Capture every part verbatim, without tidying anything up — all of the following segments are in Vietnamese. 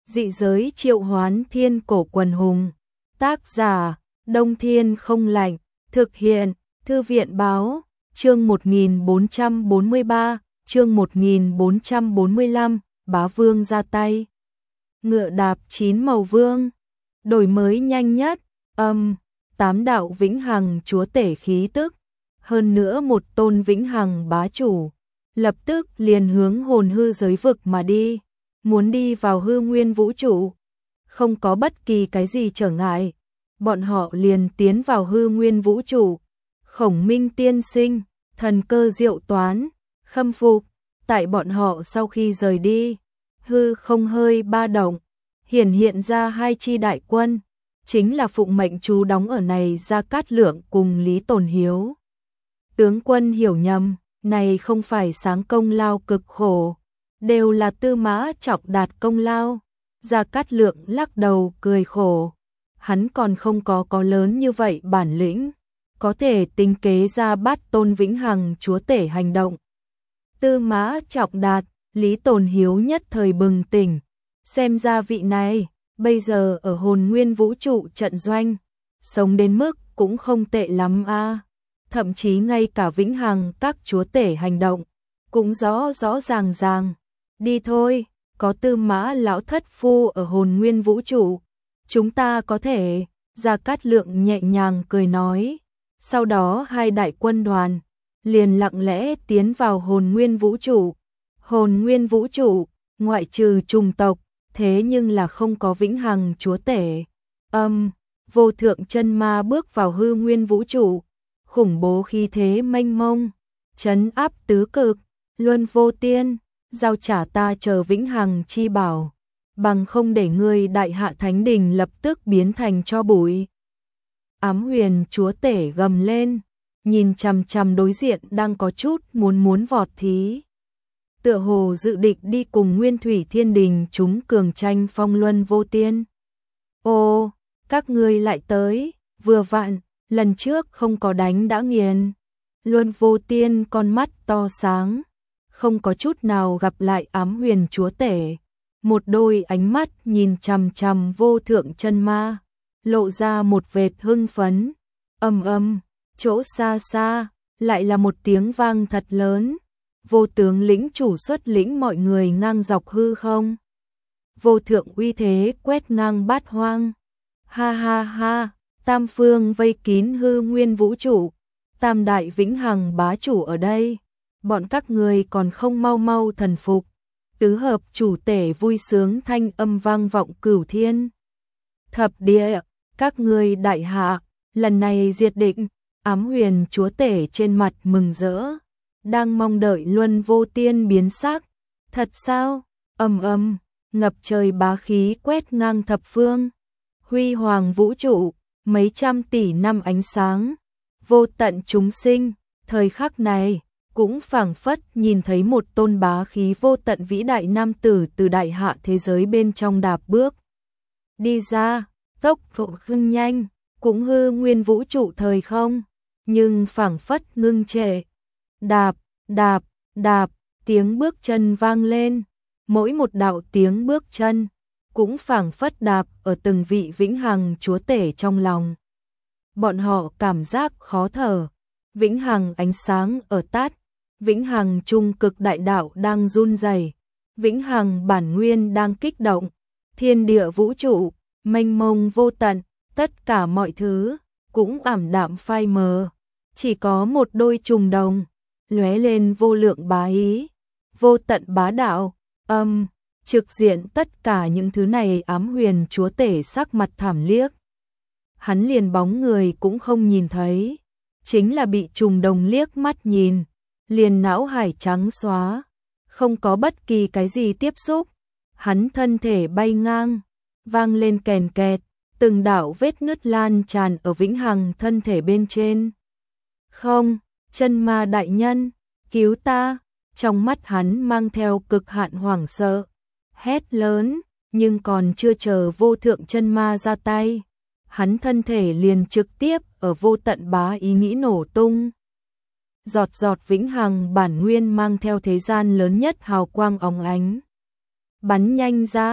Dị giới triệu hoán thiên cổ quần hùng. Tác giả, Đông Thiên không lạnh. Thực hiện, Thư viện báo, chương một nghìn bốn trăm bốn mươi ba, chương một nghìn bốn trăm bốn mươi lăm, bá vương ra tay. Ngựa đạp chín màu vương, đổi mới nhanh nhất, âm, tám đạo vĩnh hằng chúa tể khí tức, hơn nữa một tôn vĩnh hằng bá chủ, lập tức liền hướng hồn hư giới vực mà đi, muốn đi vào hư nguyên vũ trụ, không có bất kỳ cái gì trở ngại, bọn họ liền tiến vào hư nguyên vũ trụ. Khổng Minh tiên sinh, thần cơ diệu toán, khâm phục, tại bọn họ sau khi rời đi, hư không hơi ba động, hiển hiện ra hai chi đại quân, chính là phụng mệnh chú đóng ở này Gia Cát Lượng cùng Lý Tồn Hiếu. Tướng quân hiểu nhầm, này không phải sáng công lao cực khổ, đều là Tư Mã Trọng Đạt công lao. Gia Cát Lượng lắc đầu cười khổ, hắn còn không có có lớn như vậy bản lĩnh, có thể tính kế ra bát tôn vĩnh hằng chúa tể hành động. Tư Mã Trọng Đạt, Lý Tồn Hiếu nhất thời bừng tỉnh, xem ra vị này bây giờ ở hồn nguyên vũ trụ trận doanh, sống đến mức cũng không tệ lắm a. Thậm chí ngay cả vĩnh hằng các chúa tể hành động cũng rõ rõ ràng ràng. Đi thôi, có Tư Mã lão thất phu ở hồn nguyên vũ trụ, chúng ta có thể. Gia Cát Lượng nhẹ nhàng cười nói. Sau đó hai đại quân đoàn liền lặng lẽ tiến vào hồn nguyên vũ trụ. Hồn nguyên vũ trụ, ngoại trừ trùng tộc, thế nhưng là không có vĩnh hằng chúa tể. Âm, vô thượng chân ma bước vào hư nguyên vũ trụ, khủng bố khí thế mênh mông, trấn áp tứ cực, luân vô tiên, giao trả ta chờ vĩnh hằng chi bảo, bằng không để ngươi đại hạ thánh đình lập tức biến thành tro bụi. Ám huyền chúa tể gầm lên, nhìn chằm chằm đối diện đang có chút muốn muốn vọt thí. Tựa hồ dự định đi cùng Nguyên Thủy Thiên Đình chúng cường tranh phong luân vô tiên. Ô, các ngươi lại tới, vừa vặn, lần trước không có đánh đã nghiền. Luân vô tiên con mắt to sáng, không có chút nào gặp lại ám huyền chúa tể. Một đôi ánh mắt nhìn chằm chằm vô thượng chân ma, lộ ra một vệt hưng phấn. Ầm ầm, chỗ xa xa, lại là một tiếng vang thật lớn. Vô tướng lĩnh chủ xuất lĩnh mọi người ngang dọc hư không. Vô thượng uy thế quét ngang bát hoang. Ha ha ha, tam phương vây kín hư nguyên vũ trụ, tam đại vĩnh hằng bá chủ ở đây, bọn các người còn không mau mau thần phục. Tứ hợp chủ tể vui sướng thanh âm vang vọng cửu thiên. Thập địa, các người đại hạ, lần này diệt định. Ám huyền chúa tể trên mặt mừng rỡ, đang mong đợi luân vô tiên biến sắc. Thật sao? Ầm ầm, ngập trời bá khí quét ngang thập phương. Huy hoàng vũ trụ, mấy trăm tỷ năm ánh sáng, vô tận chúng sinh, thời khắc này cũng phảng phất nhìn thấy một tôn bá khí vô tận vĩ đại nam tử từ đại hạ thế giới bên trong đạp bước đi ra, tốc độ khưng nhanh, cũng hư nguyên vũ trụ thời không, nhưng phảng phất ngưng trệ. Đạp, đạp, đạp, tiếng bước chân vang lên, mỗi một đạo tiếng bước chân cũng phảng phất đạp ở từng vị vĩnh hằng chúa tể trong lòng. Bọn họ cảm giác khó thở, vĩnh hằng ánh sáng ở tát, vĩnh hằng trung cực đại đạo đang run rẩy, vĩnh hằng bản nguyên đang kích động, thiên địa vũ trụ, mênh mông vô tận, tất cả mọi thứ cũng ảm đạm phai mờ, chỉ có một đôi trùng đồng lóe lên vô lượng bá ý, vô tận bá đạo. Âm, trực diện tất cả những thứ này ám huyền chúa tể sắc mặt thảm liếc. Hắn liền bóng người cũng không nhìn thấy, chính là bị trùng đồng liếc mắt nhìn, liền não hải trắng xóa, không có bất kỳ cái gì tiếp xúc. Hắn thân thể bay ngang, vang lên kèn kẹt, từng đạo vết nứt lan tràn ở vĩnh hằng thân thể bên trên. Không, chân ma đại nhân, cứu ta! Trong mắt hắn mang theo cực hạn hoảng sợ, hét lớn, nhưng còn chưa chờ vô thượng chân ma ra tay, hắn thân thể liền trực tiếp ở vô tận bá ý nghĩ nổ tung. Giọt giọt vĩnh hằng bản nguyên mang theo thế gian lớn nhất hào quang óng ánh, bắn nhanh ra,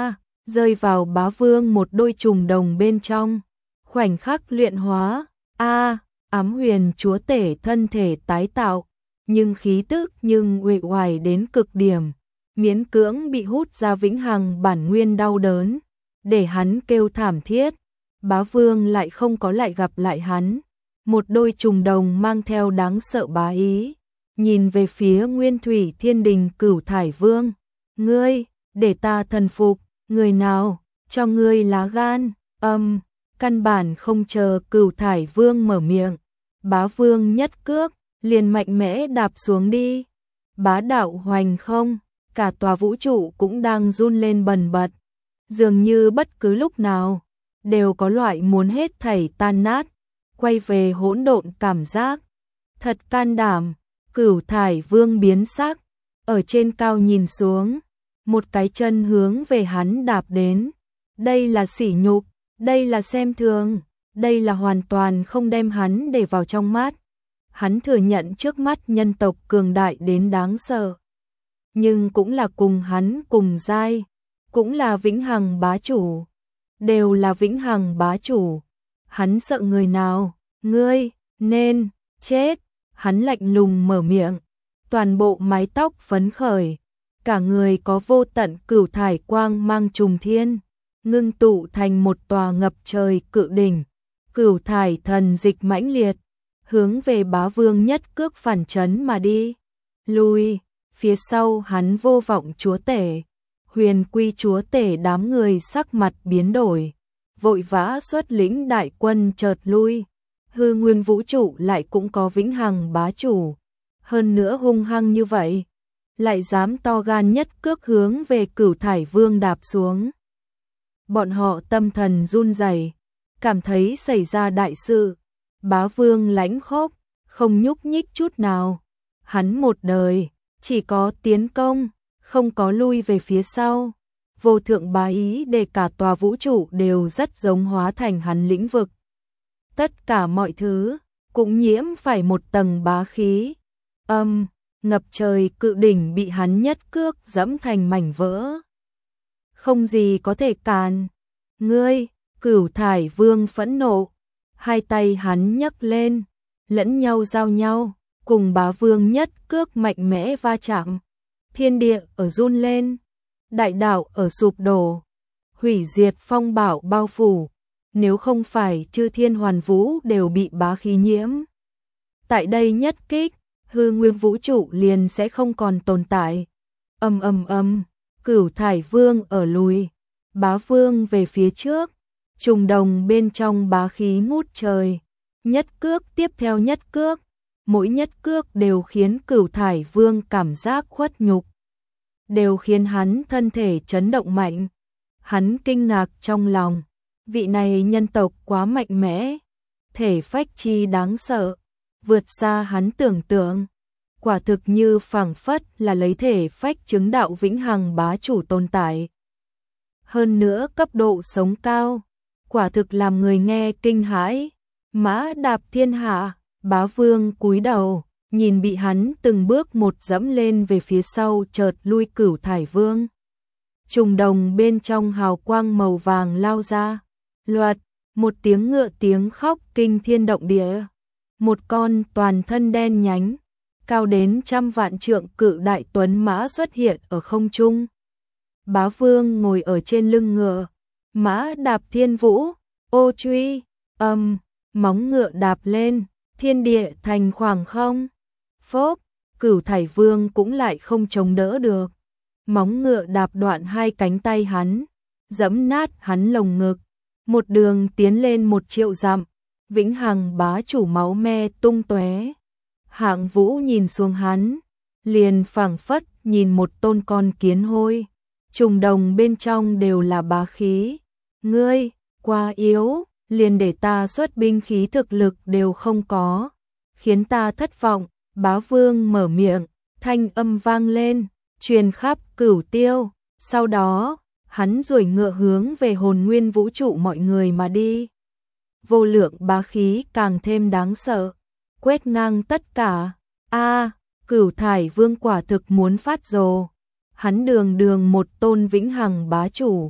rơi vào bá vương một đôi trùng đồng bên trong. Khoảnh khắc luyện hóa, a ám huyền chúa tể thân thể tái tạo, nhưng khí tức nhưng uể oải đến cực điểm, miễn cưỡng bị hút ra vĩnh hằng bản nguyên đau đớn, để hắn kêu thảm thiết. Bá vương lại không có lại gặp lại hắn, một đôi trùng đồng mang theo đáng sợ bá ý, nhìn về phía Nguyên Thủy Thiên Đình Cửu Thải Vương. Ngươi, để ta thần phục, người nào, cho ngươi lá gan, âm, căn bản không chờ Cửu Thải Vương mở miệng. Bá vương nhất cước, liền mạnh mẽ đạp xuống đi. Bá đạo hoành không, cả tòa vũ trụ cũng đang run lên bần bật. Dường như bất cứ lúc nào, đều có loại muốn hết thảy tan nát, quay về hỗn độn cảm giác. Thật can đảm, Cửu Thải Vương biến sắc, ở trên cao nhìn xuống, một cái chân hướng về hắn đạp đến. Đây là sỉ nhục, đây là xem thường, đây là hoàn toàn không đem hắn để vào trong mắt. Hắn thừa nhận trước mắt nhân tộc cường đại đến đáng sợ, nhưng cũng là cùng hắn cùng giai, cũng là vĩnh hằng bá chủ, đều là vĩnh hằng bá chủ. Hắn sợ người nào? Ngươi, nên, chết. Hắn lạnh lùng mở miệng, toàn bộ mái tóc phấn khởi, cả người có vô tận cửu thải quang mang trùng thiên, ngưng tụ thành một tòa ngập trời cự đỉnh. Cửu thải thần dịch mãnh liệt, hướng về bá vương nhất cước phản chấn mà đi. Lùi, phía sau hắn vô vọng chúa tể, huyền quy chúa tể đám người sắc mặt biến đổi, vội vã xuất lĩnh đại quân chợt lui. Hư nguyên vũ trụ lại cũng có vĩnh hằng bá chủ, hơn nữa hung hăng như vậy, lại dám to gan nhất cước hướng về Cửu Thải Vương đạp xuống. Bọn họ tâm thần run rẩy, cảm thấy xảy ra đại sự. Bá vương lãnh khốc, không nhúc nhích chút nào. Hắn một đời, chỉ có tiến công, không có lui về phía sau. Vô thượng bá ý để cả tòa vũ trụ đều rất giống hóa thành hắn lĩnh vực. Tất cả mọi thứ, cũng nhiễm phải một tầng bá khí. Âm, ngập trời cự đỉnh bị hắn nhất cước dẫm thành mảnh vỡ. Không gì có thể cản. Ngươi, Cửu Thải Vương phẫn nộ, hai tay hắn nhấc lên, lẫn nhau giao nhau, cùng bá vương nhất cước mạnh mẽ va chạm. Thiên địa ở run lên, đại đạo ở sụp đổ, hủy diệt phong bạo bao phủ. Nếu không phải chư thiên hoàn vũ đều bị bá khí nhiễm, tại đây nhất kích, hư nguyên vũ trụ liền sẽ không còn tồn tại. Âm âm âm, Cửu Thải Vương ở lùi, bá vương về phía trước, trùng đồng bên trong bá khí ngút trời, nhất cước tiếp theo nhất cước, mỗi nhất cước đều khiến Cửu Thải Vương cảm giác khuất nhục, đều khiến hắn thân thể chấn động mạnh. Hắn kinh ngạc trong lòng, vị này nhân tộc quá mạnh mẽ, thể phách chi đáng sợ, vượt xa hắn tưởng tượng. Quả thực như phảng phất là lấy thể phách chứng đạo vĩnh hằng bá chủ tồn tại. Hơn nữa cấp độ sống cao, quả thực làm người nghe kinh hãi. Mã đạp thiên hạ, bá vương cúi đầu, nhìn bị hắn từng bước một dẫm lên về phía sau chợt lui Cửu Thải Vương. Trùng đồng bên trong hào quang màu vàng lao ra, loạt, một tiếng ngựa tiếng khóc kinh thiên động địa. Một con toàn thân đen nhánh, cao đến trăm vạn trượng cự đại tuấn mã xuất hiện ở không trung. Bá vương ngồi ở trên lưng ngựa, mã đạp thiên vũ, ô truy, âm, móng ngựa đạp lên, thiên địa thành khoảng không. Phốp, Cửu Thải Vương cũng lại không chống đỡ được. Móng ngựa đạp đoạn hai cánh tay hắn, dẫm nát hắn lồng ngực, một đường tiến lên một triệu dặm, vĩnh hằng bá chủ máu me tung tóe. Hạng Vũ nhìn xuống hắn, liền phảng phất nhìn một tôn con kiến hôi, trùng đồng bên trong đều là bá khí. Ngươi, quá yếu, liền để ta xuất binh khí thực lực đều không có, khiến ta thất vọng. Bá vương mở miệng, thanh âm vang lên, truyền khắp cửu tiêu. Sau đó, hắn duỗi ngựa hướng về hồn nguyên vũ trụ mọi người mà đi. Vô lượng bá khí càng thêm đáng sợ, quét ngang tất cả. A, à, Cửu Thải Vương quả thực muốn phát rồ. Hắn đường đường một tôn vĩnh hằng bá chủ,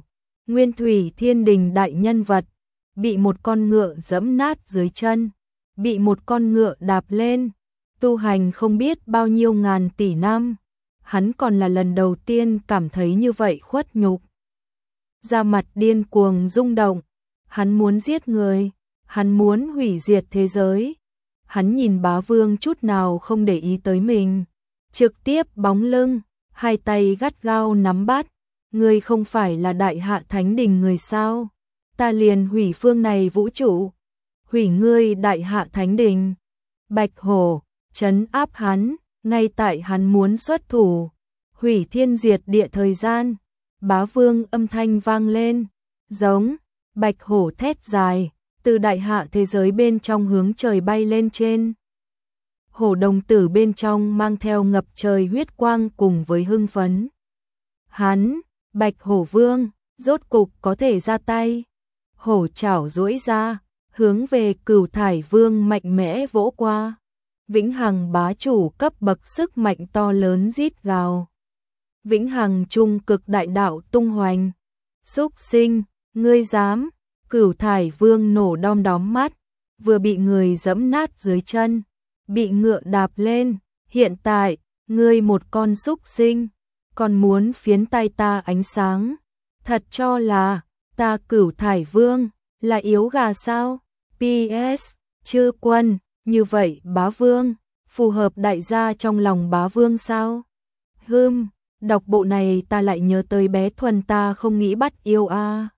Nguyên thủy thiên đình đại nhân vật, bị một con ngựa giẫm nát dưới chân, bị một con ngựa đạp lên, tu hành không biết bao nhiêu ngàn tỷ năm, hắn còn là lần đầu tiên cảm thấy như vậy khuất nhục. Da mặt điên cuồng rung động, hắn muốn giết người, hắn muốn hủy diệt thế giới. Hắn nhìn Bá Vương chút nào không để ý tới mình, trực tiếp bóng lưng, hai tay gắt gao nắm bắt, ngươi không phải là đại hạ thánh đình người sao? Ta liền hủy phương này vũ trụ, hủy ngươi đại hạ thánh đình. Bạch Hổ trấn áp hắn, ngay tại hắn muốn xuất thủ, hủy thiên diệt địa thời gian, Bá Vương âm thanh vang lên, giống, Bạch Hổ thét dài, từ đại hạ thế giới bên trong hướng trời bay lên trên. Hổ đồng tử bên trong mang theo ngập trời huyết quang cùng với hưng phấn. Hắn, Bạch Hổ Vương, rốt cục có thể ra tay. Hổ chảo duỗi ra, hướng về Cửu Thải Vương mạnh mẽ vỗ qua. Vĩnh Hằng bá chủ cấp bậc sức mạnh to lớn rít gào. Vĩnh Hằng trung cực đại đạo tung hoành. Súc sinh, ngươi dám? Cửu Thải Vương nổ đom đóm mắt, vừa bị người giẫm nát dưới chân, bị ngựa đạp lên, hiện tại, ngươi một con súc sinh, còn muốn phiến tay ta ánh sáng, thật cho là, ta Cửu Thải Vương, là yếu gà sao? pê ét, chư quân, như vậy Bá Vương, phù hợp đại gia trong lòng Bá Vương sao? Hừm, đọc bộ này ta lại nhớ tới bé Thuần ta không nghĩ bắt yêu a. À.